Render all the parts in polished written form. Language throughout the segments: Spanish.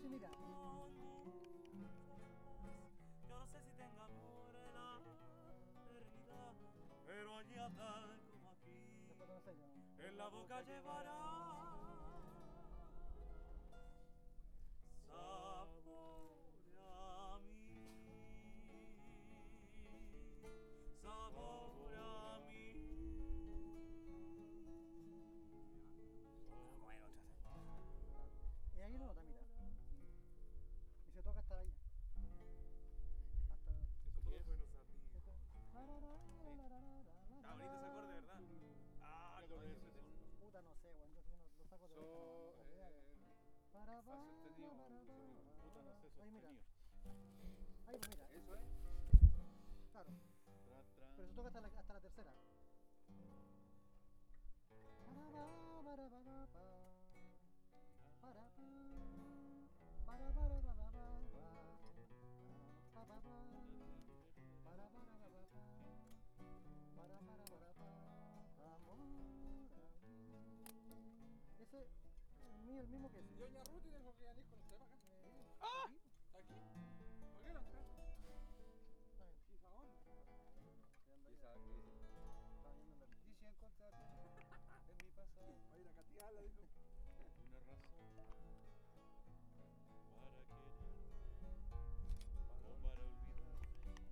mira. Yo no sé si tenga por la eternidad, pero allá tal como aquí, Después te lo enseño. en la boca llevará sabor a mí, sabor a mí. Vamos a ir otra vez. Y ahí no nota, mira. Y se toca hasta ahí. Hasta. ¿Eso qué es? Buenos amigos. Está bonito ese acorde, ¿verdad? Ah, ¿Qué no, acorde es ese ese? Puta, no sé, weón. Yo si no lo saco de Fa sostenido. Puta, no sé, Ahí, mira. sostenido. Ahí, pues mira. Eso es. Claro. Tra, tra. Pero se toca hasta la tercera. Ese es el mismo que ese. Doña Ruth dijo que venir con usted para acá. ¡Ah! Aquí. ¿Por qué no está? Está bien. ¿Quizá dónde? Quizá que Está bien, no me- dice encontrar en mi pasado Va a ir a castigarla, dijo. Una razón para quererme o para olvidarme.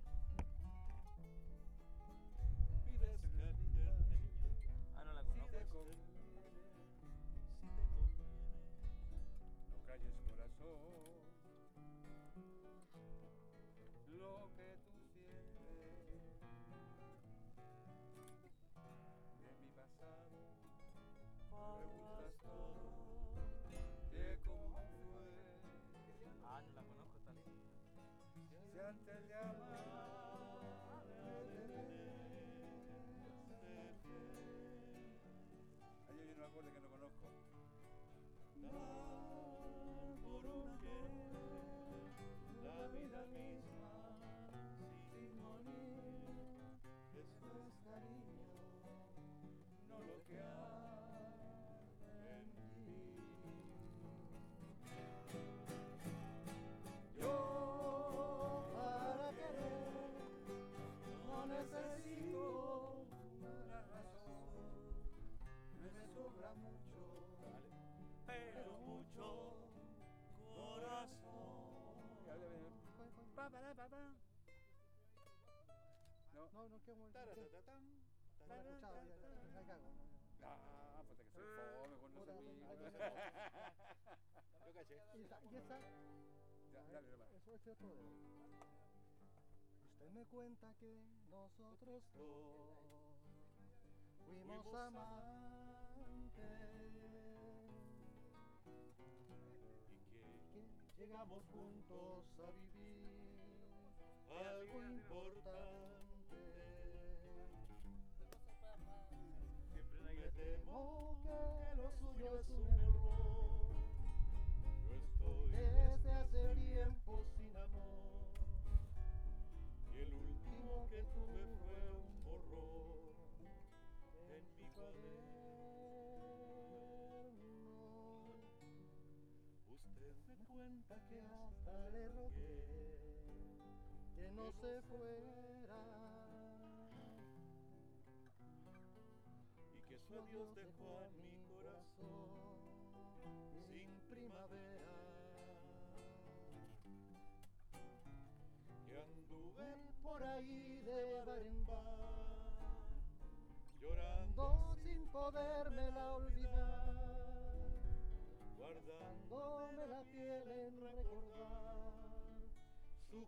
Pides caridad, cariño, Ah, no la si conozco. te conviene, si te conviene. No calles corazón, lo que tú sientes de mi pasado. Preguntas todo, de cómo fue. Ah, no la conozco, está linda. Si antes de amar hay un acorde que no conozco. Dar por un querer la vida misma sin morir. Eso es cariño, no lo que hay en ti. Yo para querer no necesito una razón, me sobra mucho, pero mucho corazón. Pa, pa, pa, pa. No. No, no, que muy. Taratatán, No la he escuchado, ya me cago. Ah, puta que soy fome con los Puta, amigos. Yo caché. Y esa. Ya, dale nomás. Eso es otro dedo. Usted me cuenta que nosotros dos fuimos amantes, Y que que llegamos juntos a vivir algo importante. siempre Me me temo temo que lo suyo es un error. error. Yo estoy Desde hace tiempo sin amor. y el último que tuve fue un borrón en mi cuaderno. Usted me cuenta Que hasta le rogué que no se fuera y que su adiós dejó en mi corazón sin primavera. que anduve Por ahí de bar en bar, llorando ando sin podérmela olvidar, guardándome dándome la piel en recordar su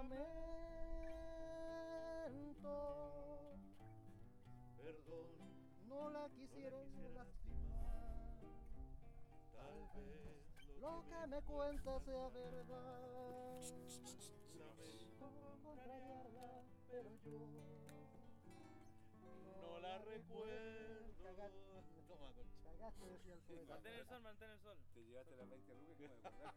juramento. perdón, No la quisieron lastimar, tal vez lo que me cuenta sea verdad. lamento Por contrariarla, pero yo no la recuerdo. Toma, concha. Cagaste, decía el poeta. Mantén el sol, mantén el sol. Te llevaste las 20 lucas que me acordar.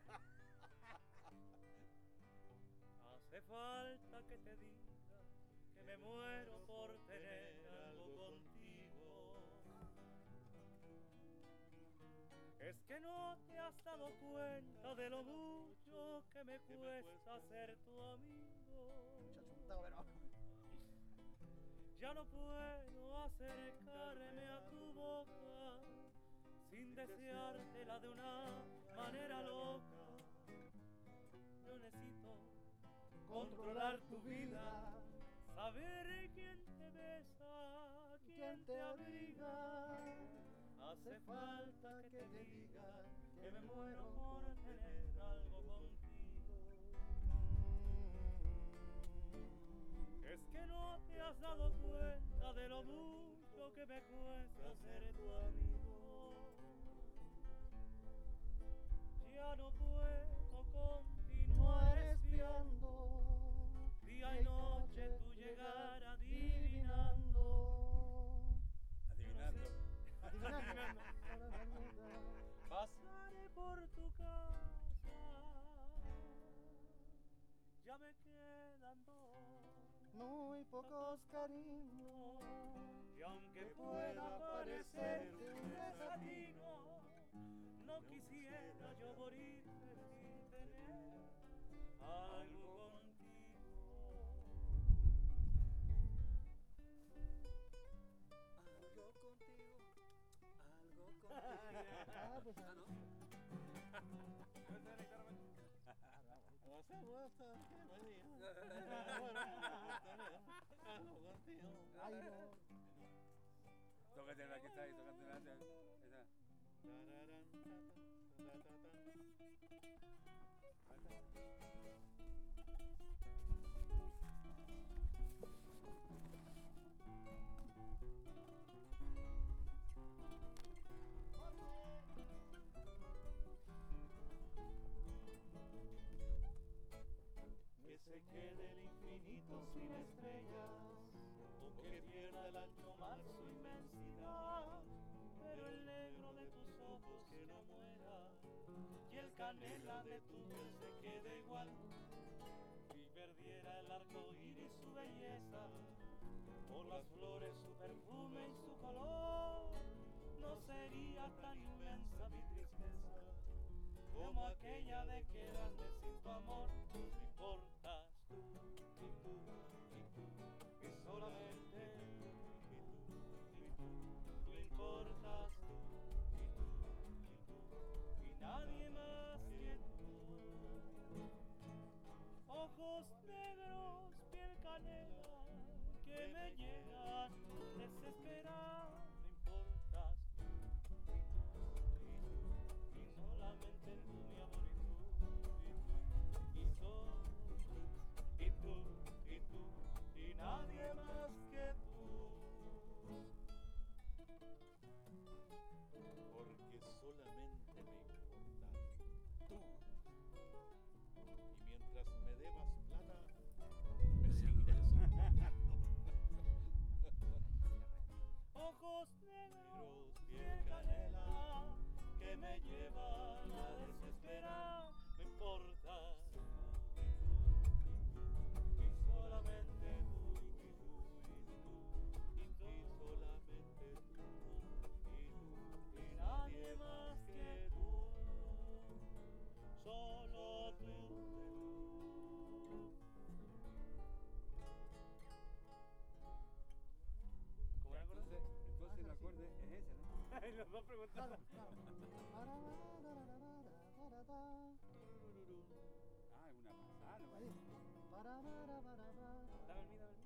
Hace falta que te diga que me muero por tener algo contigo. Es que no te has dado cuenta de lo mucho que me cuesta ser tu amigo. Chachuntado, pero. Ya no puedo acercarme a tu boca sin deseártela de una manera loca. Yo necesito controlar tu vida, saber quién te besa, quién te abriga. Hace falta que te diga que me muero por tener algo contigo. Es que no te has dado cuenta de lo mucho que me cuesta ser tu amigo. Ya no puedo continuar espiando día y noche tu llegar adivinando. Adivinando. Adivinando. Pasaré por tu casa, ya me quedan dos. Muy pocos cariños. Y aunque pueda parecerte un desatino, no quisiera yo morir sin tener algo contigo. Algo contigo, algo contigo. Ah, pues. Ah, ¿no? Ay, no. Tócate la que está ahí, tócate la esa. Que se quede el infinito sin estrellas, o que pierda el ancho mar su inmensidad, pero el negro de tus ojos que no muera, y el canela de tu piel se quede igual. Si perdiera el arco iris su belleza, o las flores su perfume y su color, no sería tan inmensa mi tristeza como aquella de quedarme sin tu amor. No importas tú, y tú, y tú, y solamente tú importas tú, y tú, y nadie más que tú. Ojos negros, piel canela, que me llegan desesperar. No importas tú, y solamente tú, mi amor, y tú, y nadie más que tú. Porque solamente me importas tú. Y mientras me debas plata, me seguirás amando. Ojos negros, piel canela, que me llevan a desesperar. No importa tú, y solamente tú, y solamente tú, y nadie más que tú, solo tú. ¿Cómo era, gordo? Entonces el acorde es ese, ¿no? Los dos preguntando. Claro, claro. Ah, es una manzana. Ahí. Dame el mío, dame el mío.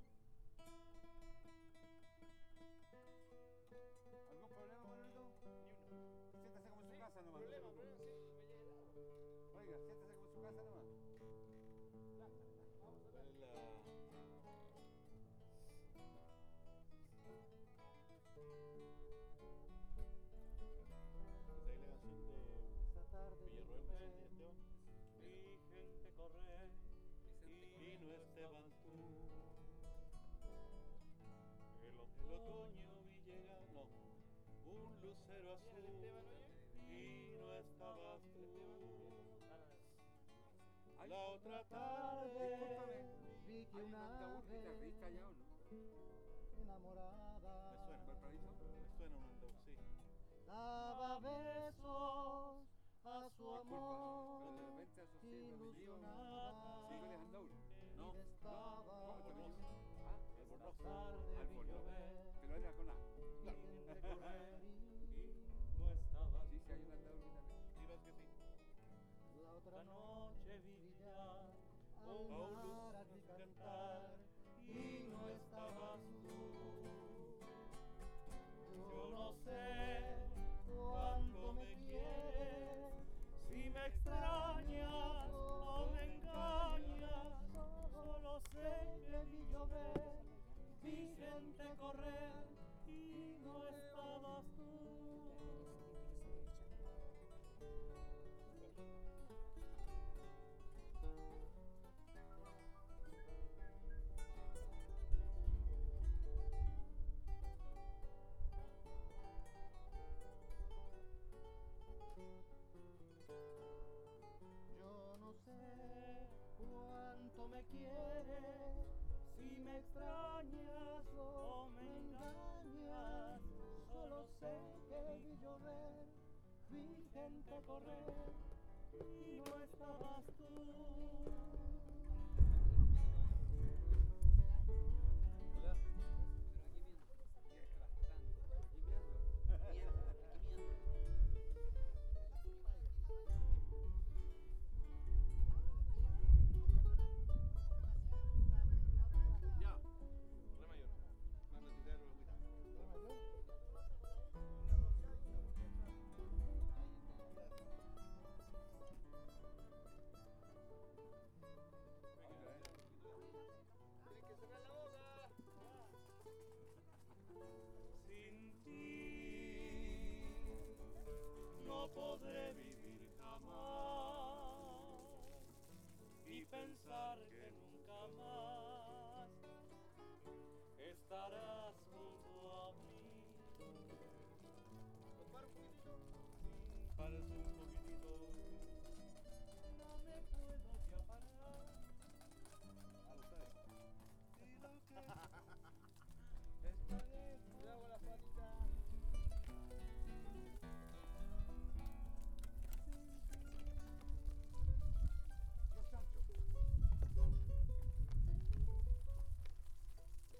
¿Algún problema, Manolito? Ni uno. Siéntase como en su casa nomás. Problema, sí, me llega helado. Oiga, siéntase como en su casa nomás. Vamos a ¿Cuál ver. es la...? ¿Esa es la canción de Esta tarde Villarroel con Esteban? Vi gente correr Y no estaban tú. el El otoño otoño vi llegar, no, un lucero azul. Y no estabas tú. Ay, La otra tarde tarde. vi que hay un una andador guitarrista ave allá, ¿o no? enamorada Me suena, ¿Valparaíso? me suena un andau, sí. daba besos a su Pero de amor repente asocié el apellido. ilusionada. ¿Sigo Alejandro? No, estaba ¿Cómo te apellido? El la borroso. tarde vi Albornoz. llover Pero era con A. y entre correr Y no estabas Sí, tú. sí, hay un andador también. Sí, ves que sí. la otra La noche vi brillar al mar luces aquí cantar y no estabas tú. Yo no sé cuánto me quieres, si me extrañas o me engañas. Solo sé que vi llover, vi gente correr y no estabas tú. Yo no sé cuánto me quieres, Si me extrañas o me engañas, solo sé que vi llover, vi gente correr y no estabas tú. Ya, re mayor. Más mentidero, Tienes que cerrar la boca. sin ti no podré vivir jamás y pensar que nunca más estarás junto a mí. Compara un poquitito. Parece un poquito